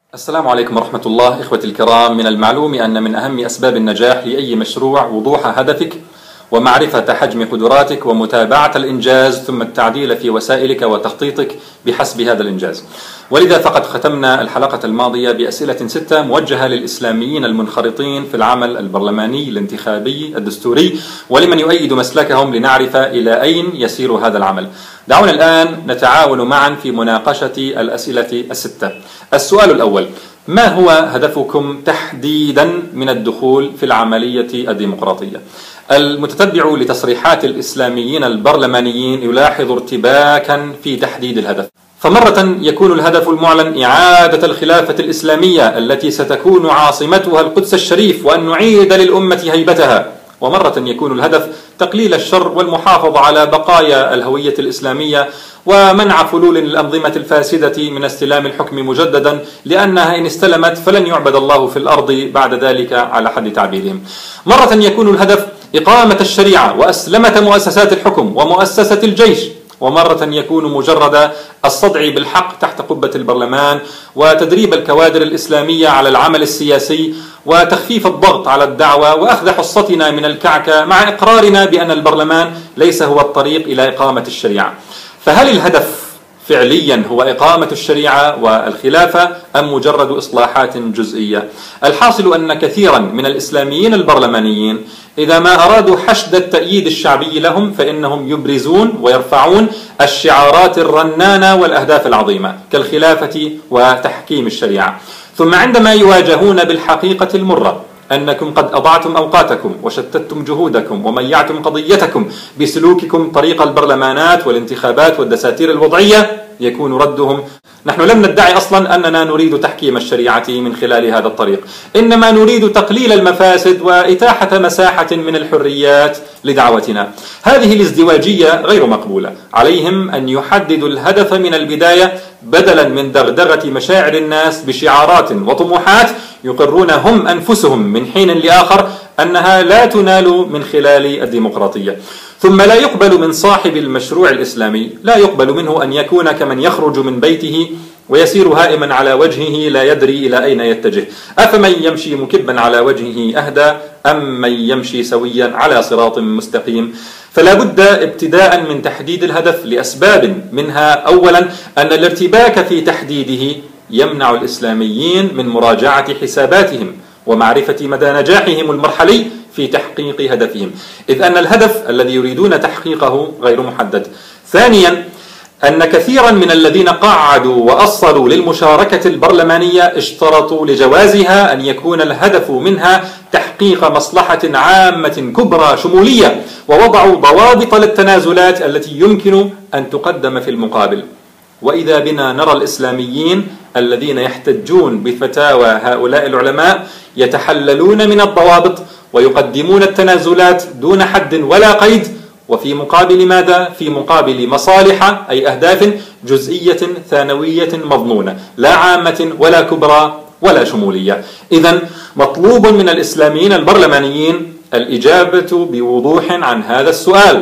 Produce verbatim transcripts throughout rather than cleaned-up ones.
السلام عليكم ورحمة الله. إخوتي الكرام، من المعلوم أن من أهم أسباب النجاح لأي مشروع وضوح هدفك ومعرفة حجم قدراتك ومتابعة الإنجاز ثم التعديل في وسائلك وتخطيطك بحسب هذا الإنجاز. ولذا فقد ختمنا الحلقة الماضية بأسئلة ستة موجهة للإسلاميين المنخرطين في العمل البرلماني الانتخابي الدستوري ولمن يؤيد مسلكهم لنعرف إلى أين يسير هذا العمل. دعونا الآن نتعاون معا في مناقشة الأسئلة الستة. السؤال الأول: ما هو هدفكم تحديدا من الدخول في العملية الديمقراطية؟ المتتبع لتصريحات الإسلاميين البرلمانيين يلاحظ ارتباكا في تحديد الهدف، فمرة يكون الهدف المعلن إعادة الخلافة الإسلامية التي ستكون عاصمتها القدس الشريف وأن نعيد للأمة هيبتها، ومرة يكون الهدف تقليل الشر والمحافظة على بقايا الهوية الإسلامية ومنع فلول الأنظمة الفاسدة من استلام الحكم مجددا، لأنها إن استلمت فلن يعبد الله في الأرض بعد ذلك على حد تعبيرهم. مرة يكون الهدف إقامة الشريعة وأسلمة مؤسسات الحكم ومؤسسة الجيش، ومرة يكون مجرد الصدع بالحق تحت قبة البرلمان وتدريب الكوادر الإسلامية على العمل السياسي وتخفيف الضغط على الدعوة وأخذ حصتنا من الكعكة مع إقرارنا بأن البرلمان ليس هو الطريق إلى إقامة الشريعة. فهل الهدف فعليا هو إقامة الشريعة والخلافة أم مجرد إصلاحات جزئية؟ الحاصل أن كثيرا من الإسلاميين البرلمانيين إذا ما أرادوا حشد التأييد الشعبي لهم فإنهم يبرزون ويرفعون الشعارات الرنانة والأهداف العظيمة كالخلافة وتحكيم الشريعة، ثم عندما يواجهون بالحقيقة المرة أنكم قد أضعتم أوقاتكم وشتتم جهودكم وميعتم قضيتكم بسلوككم طريق البرلمانات والانتخابات والدساتير الوضعية، يكون ردهم: نحن لم ندعي أصلا أننا نريد تحكيم الشريعة من خلال هذا الطريق، إنما نريد تقليل المفاسد وإتاحة مساحة من الحريات لدعوتنا. هذه الازدواجية غير مقبولة. عليهم أن يحددوا الهدف من البداية بدلا من دغدغة مشاعر الناس بشعارات وطموحات يقرون هم أنفسهم من حين لآخر أنها لا تنال من خلال الديمقراطية. ثم لا يقبل من صاحب المشروع الإسلامي، لا يقبل منه أن يكون كمن يخرج من بيته ويسير هائما على وجهه لا يدري إلى أين يتجه. أفمن يمشي مكبا على وجهه أهدى أم من يمشي سويا على صراط مستقيم؟ فلا بد ابتداء من تحديد الهدف لأسباب، منها أولا أن الارتباك في تحديده يمنع الإسلاميين من مراجعة حساباتهم ومعرفة مدى نجاحهم المرحلي في تحقيق هدفهم، إذ أن الهدف الذي يريدون تحقيقه غير محدد. ثانيا أن كثيرا من الذين قعدوا وأصلوا للمشاركة البرلمانية اشترطوا لجوازها أن يكون الهدف منها تحقيق مصلحة عامة كبرى شمولية، ووضعوا ضوابط للتنازلات التي يمكن أن تقدم في المقابل. وإذا بنا نرى الإسلاميين الذين يحتجون بفتاوى هؤلاء العلماء يتحللون من الضوابط ويقدمون التنازلات دون حد ولا قيد، وفي مقابل ماذا؟ في مقابل مصالح أي أهداف جزئية ثانوية مضمونة، لا عامة ولا كبرى ولا شمولية. إذن مطلوب من الإسلاميين البرلمانيين الإجابة بوضوح عن هذا السؤال: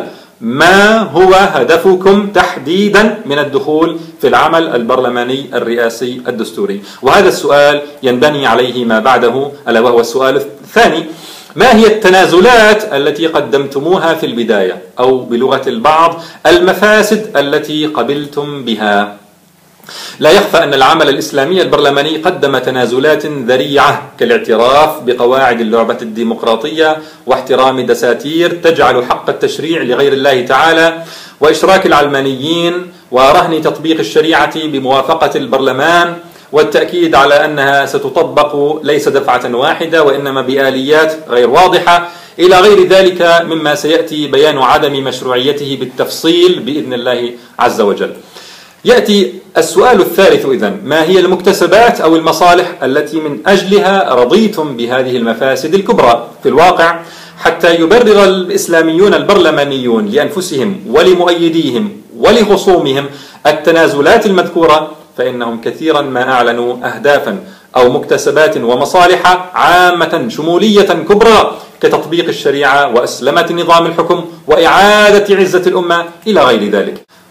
ما هو هدفكم تحديدا من الدخول في العمل البرلماني الرئاسي الدستوري؟ وهذا السؤال ينبني عليه ما بعده، ألا وهو السؤال الثاني: ما هي التنازلات التي قدمتموها في البداية، أو بلغة البعض المفاسد التي قبلتم بها؟ لا يخفى أن العمل الإسلامي البرلماني قدم تنازلات ذريعة كالاعتراف بقواعد اللعبة الديمقراطية واحترام دساتير تجعل حق التشريع لغير الله تعالى، وإشراك العلمانيين، ورهن تطبيق الشريعة بموافقة البرلمان، والتأكيد على أنها ستطبق ليس دفعة واحدة وإنما بآليات غير واضحة، إلى غير ذلك مما سيأتي بيان عدم مشروعيته بالتفصيل بإذن الله عز وجل. يأتي السؤال الثالث: إذن ما هي المكتسبات أو المصالح التي من أجلها رضيتم بهذه المفاسد الكبرى؟ في الواقع حتى يبرر الإسلاميون البرلمانيون لأنفسهم ولمؤيديهم ولخصومهم التنازلات المذكورة، فإنهم كثيرا ما أعلنوا أهدافا أو مكتسبات ومصالح عامة شمولية كبرى كتطبيق الشريعة وأسلمة نظام الحكم وإعادة عزة الأمة إلى غير ذلك.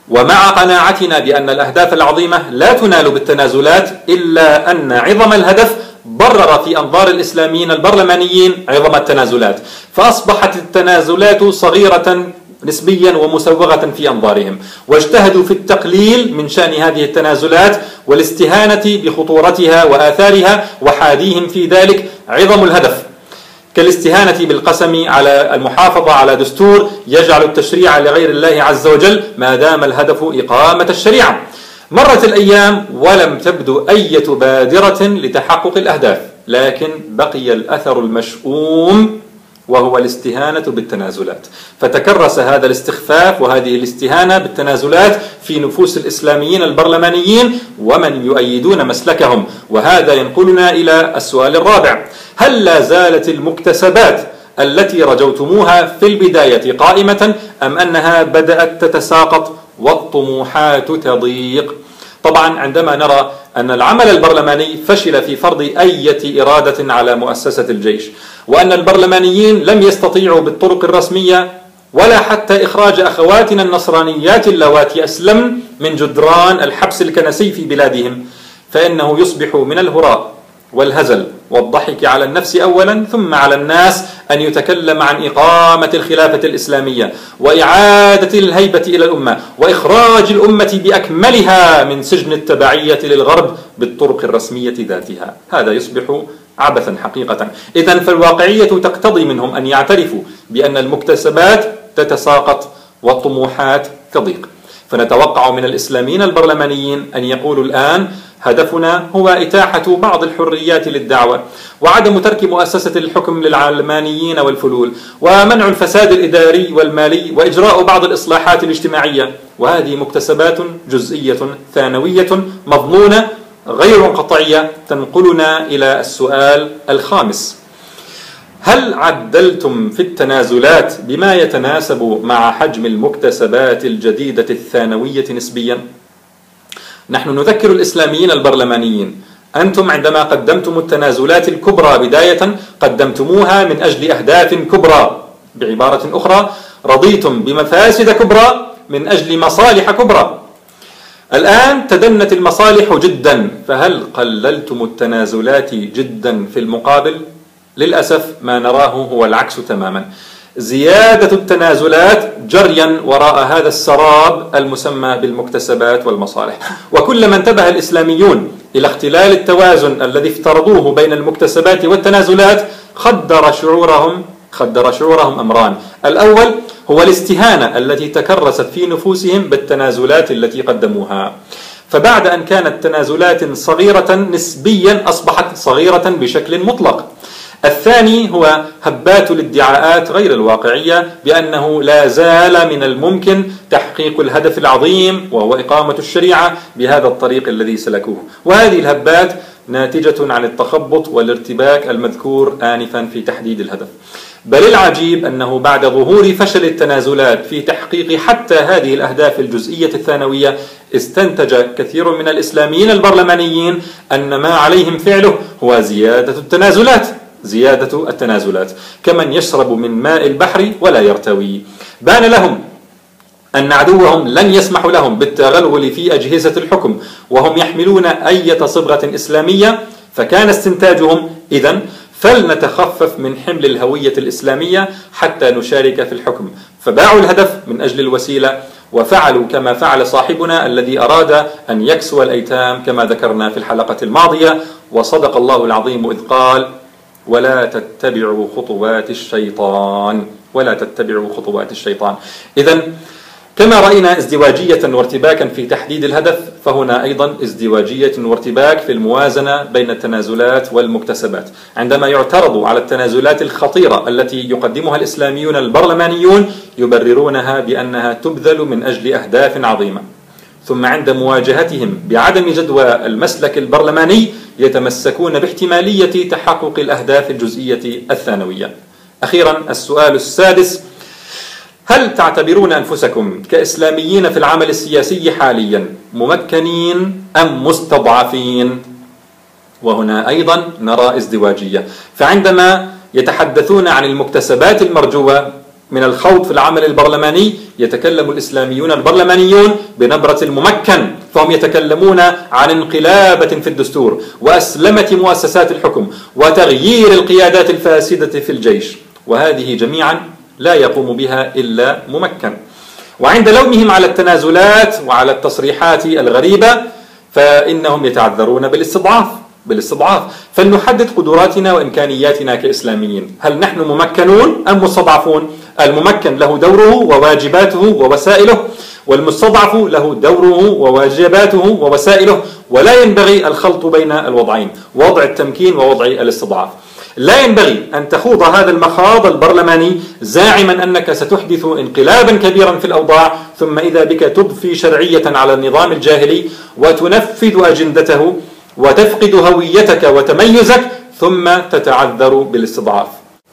ومع قناعتنا بأن الأهداف العظيمة لا تنال بالتنازلات، إلا أن عظم الهدف برر في أنظار الإسلاميين البرلمانيين عظم التنازلات، فأصبحت التنازلات صغيرة نسبيا ومسوغة في أنظارهم، واجتهدوا في التقليل من شأن هذه التنازلات والاستهانة بخطورتها وآثارها، وحاديهم في ذلك عظم الهدف، كالاستهانة بالقسم على المحافظة على دستور يجعل التشريع لغير الله عز وجل ما دام الهدف إقامة الشريعة. مرت الأيام ولم تبدو أي بادرة لتحقق الأهداف، لكن بقي الأثر المشؤوم وهو الاستهانة بالتنازلات، فتكرس هذا الاستخفاف وهذه الاستهانة بالتنازلات في نفوس الإسلاميين البرلمانيين ومن يؤيدون مسلكهم. وهذا ينقلنا إلى السؤال الرابع: هل لا زالت المكتسبات التي رجوتموها في البداية قائمة، أم أنها بدأت تتساقط والطموحات تضيق؟ طبعا عندما نرى أن العمل البرلماني فشل في فرض أي إرادة على مؤسسة الجيش، وأن البرلمانيين لم يستطيعوا بالطرق الرسمية ولا حتى إخراج أخواتنا النصرانيات اللواتي أسلمن من جدران الحبس الكنسي في بلادهم، فإنه يصبح من الهراء والهزل والضحك على النفس أولا ثم على الناس أن يتكلم عن إقامة الخلافة الإسلامية وإعادة الهيبة إلى الأمة وإخراج الأمة بأكملها من سجن التبعية للغرب بالطرق الرسمية ذاتها. هذا يصبح عبثا حقيقة. إذن فالواقعية تقتضي منهم أن يعترفوا بأن المكتسبات تتساقط والطموحات تضيق. فنتوقع من الإسلاميين البرلمانيين أن يقولوا الآن: هدفنا هو إتاحة بعض الحريات للدعوة، وعدم ترك مؤسسة الحكم للعلمانيين والفلول، ومنع الفساد الإداري والمالي، وإجراء بعض الإصلاحات الاجتماعية. وهذه مكتسبات جزئية ثانوية مضمونة غير قطعية تنقلنا إلى السؤال الخامس: هل عدلتم في التنازلات بما يتناسب مع حجم المكتسبات الجديدة الثانوية نسبيا؟ نحن نذكر الإسلاميين البرلمانيين: أنتم عندما قدمتم التنازلات الكبرى بداية قدمتموها من أجل أهداف كبرى، بعبارة أخرى رضيتم بمفاسد كبرى من أجل مصالح كبرى. الآن تدنت المصالح جدا، فهل قللتم التنازلات جدا في المقابل؟ للأسف ما نراه هو العكس تماما: زيادة التنازلات جريا وراء هذا السراب المسمى بالمكتسبات والمصالح. وكلما انتبه الإسلاميون إلى اختلال التوازن الذي افترضوه بين المكتسبات والتنازلات خدر شعورهم خدر شعورهم أمران: الأول هو الاستهانة التي تكرست في نفوسهم بالتنازلات التي قدموها، فبعد أن كانت تنازلات صغيرة نسبيا أصبحت صغيرة بشكل مطلق. الثاني هو هبات الادعاءات غير الواقعية بأنه لا زال من الممكن تحقيق الهدف العظيم وهو إقامة الشريعة بهذا الطريق الذي سلكوه. وهذه الهبات ناتجة عن التخبط والارتباك المذكور آنفا في تحديد الهدف. بل العجيب أنه بعد ظهور فشل التنازلات في تحقيق حتى هذه الأهداف الجزئية الثانوية استنتج كثير من الإسلاميين البرلمانيين أن ما عليهم فعله هو زيادة التنازلات زيادة التنازلات كمن يشرب من ماء البحر ولا يرتوي. بان لهم أن عدوهم لن يسمح لهم بالتغلغل في أجهزة الحكم وهم يحملون أي صبغة إسلامية، فكان استنتاجهم: إذن فلنتخفف من حمل الهوية الإسلامية حتى نشارك في الحكم. فباعوا الهدف من أجل الوسيلة، وفعلوا كما فعل صاحبنا الذي أراد أن يكسو الأيتام كما ذكرنا في الحلقة الماضية. وصدق الله العظيم إذ قال: ولا تتبعوا خطوات الشيطان ولا تتبعوا خطوات الشيطان. إذن كما رأينا ازدواجية وارتباكا في تحديد الهدف، فهنا أيضا ازدواجية وارتباك في الموازنة بين التنازلات والمكتسبات. عندما يعترض على التنازلات الخطيرة التي يقدمها الإسلاميون البرلمانيون يبررونها بأنها تبذل من أجل أهداف عظيمة، ثم عند مواجهتهم بعدم جدوى المسلك البرلماني يتمسكون باحتمالية تحقق الأهداف الجزئية الثانوية. أخيرا السؤال السادس: هل تعتبرون أنفسكم كإسلاميين في العمل السياسي حاليا ممكنين أم مستضعفين؟ وهنا أيضا نرى ازدواجية، فعندما يتحدثون عن المكتسبات المرجوة من الخوض في العمل البرلماني يتكلم الإسلاميون البرلمانيون بنبرة الممكن، فهم يتكلمون عن انقلابة في الدستور وأسلمة مؤسسات الحكم وتغيير القيادات الفاسدة في الجيش، وهذه جميعا لا يقوم بها إلا ممكن. وعند لومهم على التنازلات وعلى التصريحات الغريبة فإنهم يتعذرون بالاستضعاف بالاستضعاف فلنحدد قدراتنا وإمكانياتنا كإسلاميين. هل نحن ممكنون أم مستضعفون؟ الممكن له دوره وواجباته ووسائله، والمستضعف له دوره وواجباته ووسائله، ولا ينبغي الخلط بين الوضعين، وضع التمكين ووضع الاستضعاف. لا ينبغي أن تخوض هذا المخاض البرلماني زاعما أنك ستحدث انقلابا كبيرا في الأوضاع، ثم إذا بك تضفي شرعية على النظام الجاهلي وتنفذ أجندته وتفقد هويتك وتميزك ثم تتعذر بالاستضعاف.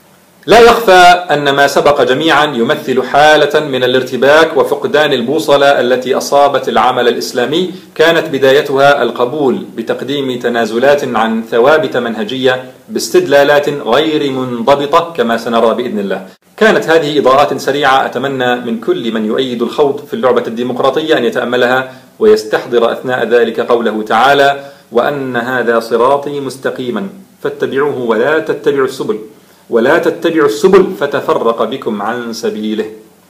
لا يخفى أن ما سبق جميعا يمثل حالة من الارتباك وفقدان البوصلة التي أصابت العمل الإسلامي، كانت بدايتها القبول بتقديم تنازلات عن ثوابت منهجية باستدلالات غير منضبطة كما سنرى بإذن الله. كانت هذه إضاءات سريعة أتمنى من كل من يؤيد الخوض في اللعبة الديمقراطية أن يتأملها ويستحضر أثناء ذلك قوله تعالى: وأن هذا صراطي مستقيما فاتبعوه ولا تتبعوا السبل ولا تتبعوا السبل فتفرق بكم عن سبيله.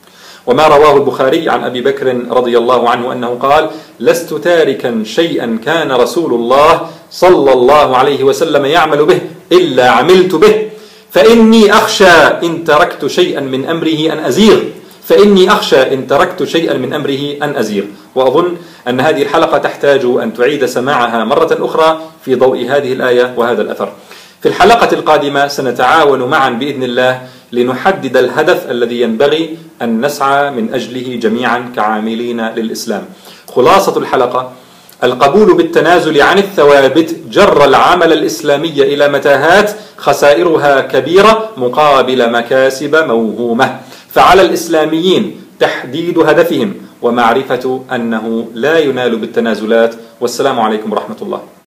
وما رواه البخاري عن أبي بكر رضي الله عنه أنه قال: لست تاركا شيئا كان رسول الله صلى الله عليه وسلم يعمل به إلا عملت به، فإني أخشى إن تركت شيئا من أمره أن أزيغ فإني أخشى إن تركت شيئا من أمره أن أزيغ. وأظن أن هذه الحلقة تحتاج أن تعيد سماعها مرة أخرى في ضوء هذه الآية وهذا الأثر. في الحلقة القادمة سنتعاون معا بإذن الله لنحدد الهدف الذي ينبغي أن نسعى من أجله جميعا كعاملين للإسلام. خلاصة الحلقة: القبول بالتنازل عن الثوابت جر العمل الإسلامي إلى متاهات خسائرها كبيرة مقابل مكاسب موهومة، فعلى الإسلاميين تحديد هدفهم ومعرفة أنه لا ينال بالتنازلات. والسلام عليكم ورحمة الله.